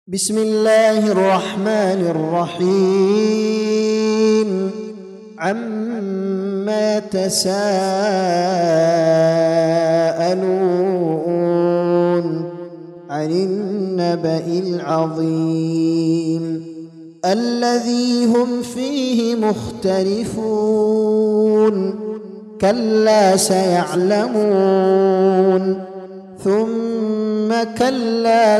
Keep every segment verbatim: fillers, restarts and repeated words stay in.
بسم الله الرحمن الرحيم. عما يتساءلون عن النبأ العظيم الذي هم فيه مختلفون كلا سيعلمون ثم كلا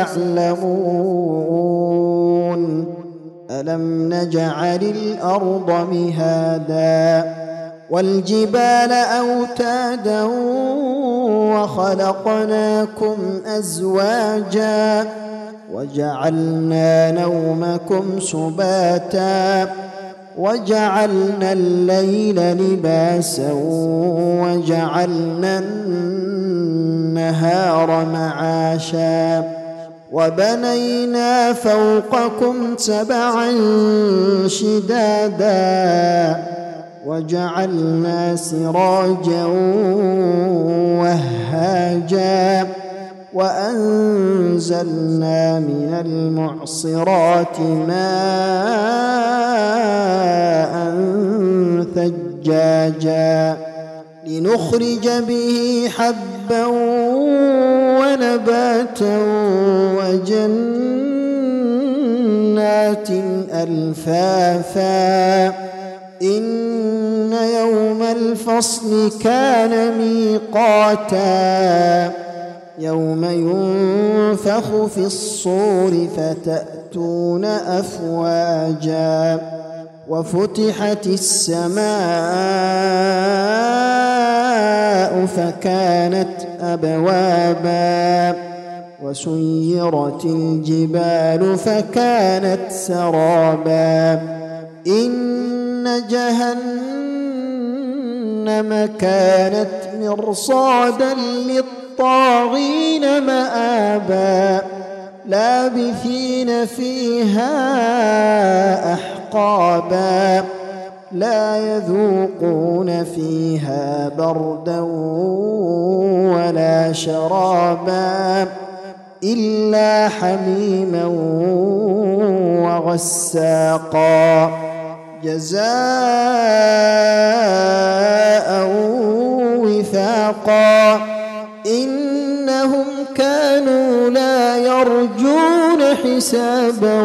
سيعلمون ألم نجعل الأرض مهادا والجبال أوتادا وخلقناكم أزواجا وجعلنا نومكم سباتا وجعلنا الليل لباسا وجعلنا النهار معاشا وبنينا فوقكم سبعا شدادا وجعلنا سراجا وهاجا وأنزلنا من المعصرات ماء ثجاجا لنخرج به حبا ونباتا وجنات ألفافا إن يوم الفصل كان ميقاتا يوم ينفخ في الصور فتأتون أفواجا وفتحت السماء فكانت أبوابا وسيرت الجبال فكانت سرابا إن جهنم كانت مرصادا للطاغين مآبا لابثين فيها أحقابا لا يذوقون فيها بردا ولا شرابا إلا حميما وغساقا جزاء وفاقا إنهم كانوا لا يرجون حسابا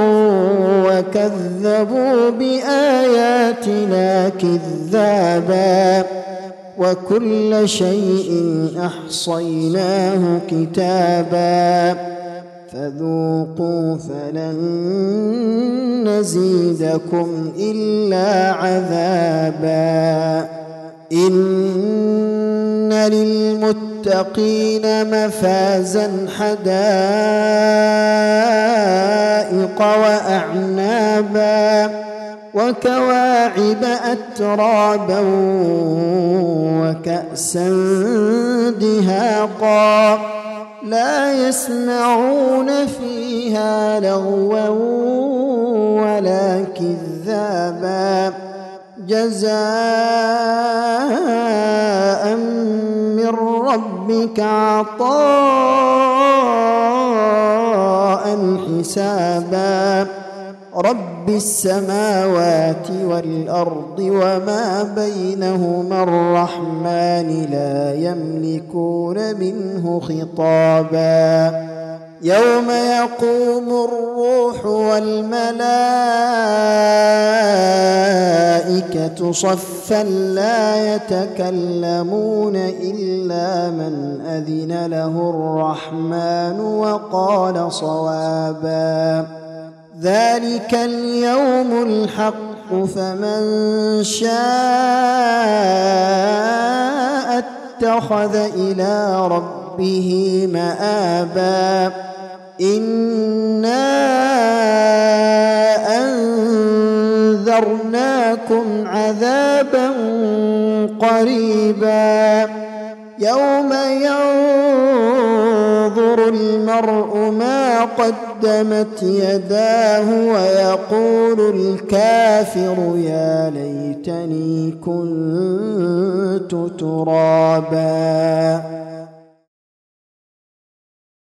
وكذبوا بآياتنا كذابا وكل شيء أحصيناه كتابا فذوقوا فلن نزيدكم إلا عذابا إن للمتقين مفازا حدائق وأعنابا وكواعب أترابا وكأسا دهاقا لا يسمعون فيها لغوا ولا كذابا جزاء من ربك عطاء حسابا رب السماوات والأرض وما بينهما الرحمن لا يملكون منه خطابا يوم يقوم الروح والملائكة صفا لا يتكلمون إلا من أذن له الرحمن وقال صوابا ذلك اليوم الحق فمن شاء اتخذ إلى ربه مآبا إنا أنذرناكم عذابا قريبا يوم ينظر المرء ما قدمت يداه ويقول الكافر يا ليتني كنت ترابا.